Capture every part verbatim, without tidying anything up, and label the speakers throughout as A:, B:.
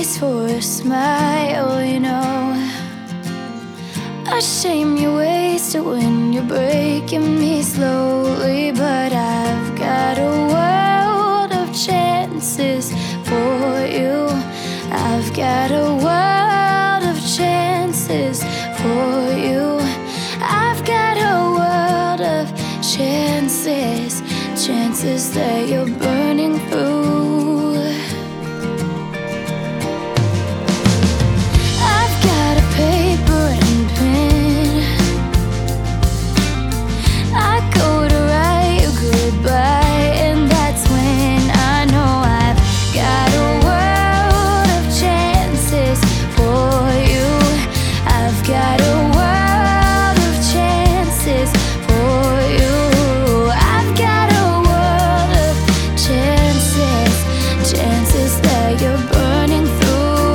A: face for a smile, you know. A shame you wasted when you're breaking me slowly, but I've got a world of chances for you. I've got a world of chances for you. I've got a world of chances, chances that you're burning through. I've got a paper and pen. I go to write you goodbye, and that's when I know I've got a world of chances for you. I've got a world of chances for you. I've got a world of chances, chances that you're burning through.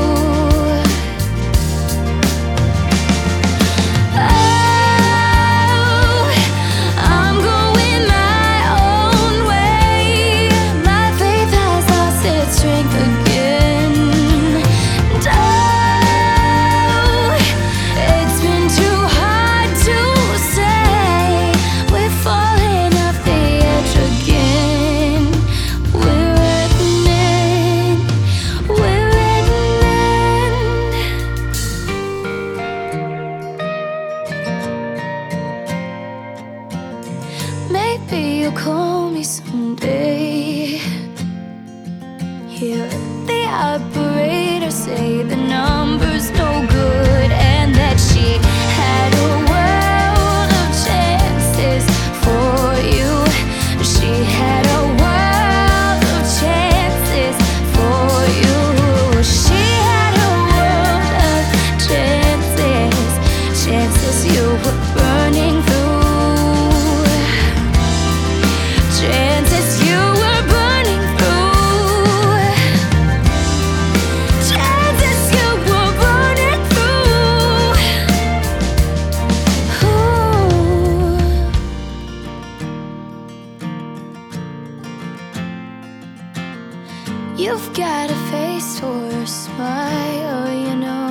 A: Oh, I'm going my own way. My faith has lost its strength again. And oh, it's been too hard to say. We're falling off the edge again. We're at an end. We're at an end. Maybe you'll call me someday. Hear the operator say the number's no good, and that she had a world of chances for you. She had a world of chances for you. She had a world of chances, chances you were burning through. Chances you were burning through. Chances you were burning through. Ooh. You've got a face for a smile, you know.